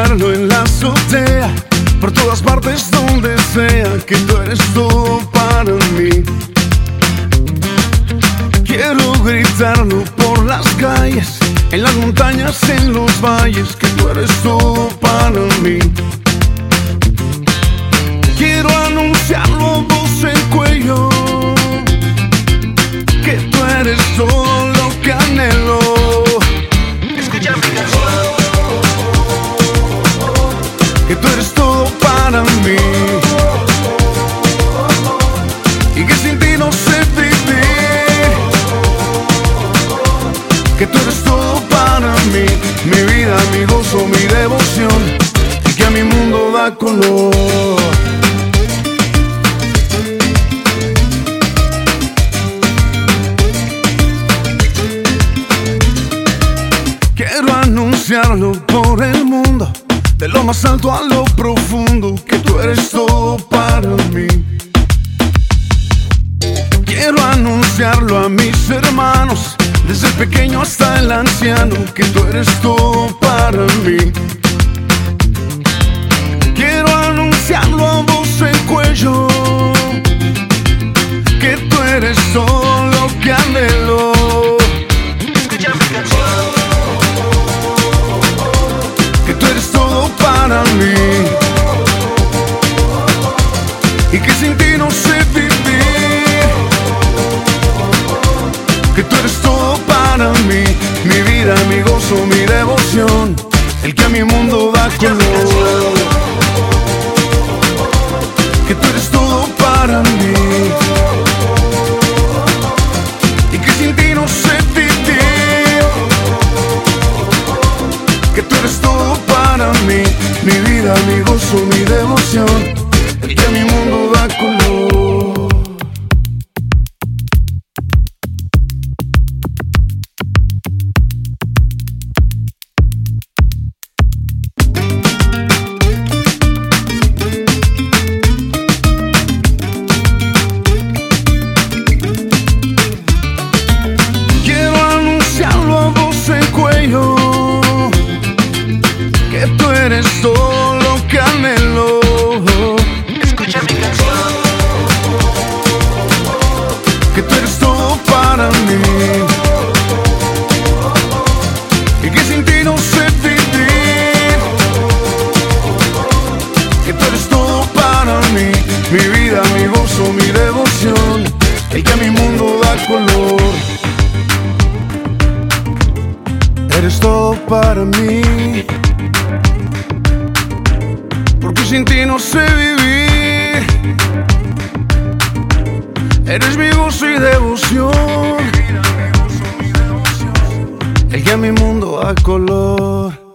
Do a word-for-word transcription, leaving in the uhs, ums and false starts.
gritarlo en la azotea, por todas partes donde sea, que tú eres todo para mí. Quiero gritarlo por las calles, en las montañas, en los valles, que tú eres todo para mí. Quiero anunciarlo a voz en cuello, que tú eres todo lo que anhelo. Escucha mi canción. Que tú eres todo para mí, y que sin ti no sé vivir. Que tú eres todo para mí, mi vida, mi gozo, mi devoción, y que a mi mundo da color. Quiero anunciarlo por el mundo, de lo más alto a lo profundo, que tú eres todo para mí. Quiero anunciarlo a mis hermanos, desde el pequeño hasta el anciano, que tú eres todo para mí. Quiero anunciarlo a voz en cuello, que tú eres todo lo que anhelo. Escucha mi canción. Que tú eres todo para mí, y que sin ti no sé vivir. Que tú eres todo para mí, mi vida, mi gozo, mi devoción, el que a mi mundo da color. Que tú eres todo para mí, y que sin ti no sé vivir. Que tú eres todo para mí, mi vida, mi gozo, mi devoción, el que a mi mundo da color. Quiero anunciarlo a voz en cuello, que tú eres todo lo que anhelo. Escucha mi canción. Que tú eres todo para mí, y que sin ti no sé vivir. Que tú eres todo para mí, mi vida, mi gozo, mi devoción, el que a mi mundo da color. Eres todo para mí, porque sin ti no sé vivir. Eres mi gozo y devoción, el que a mi mundo da color.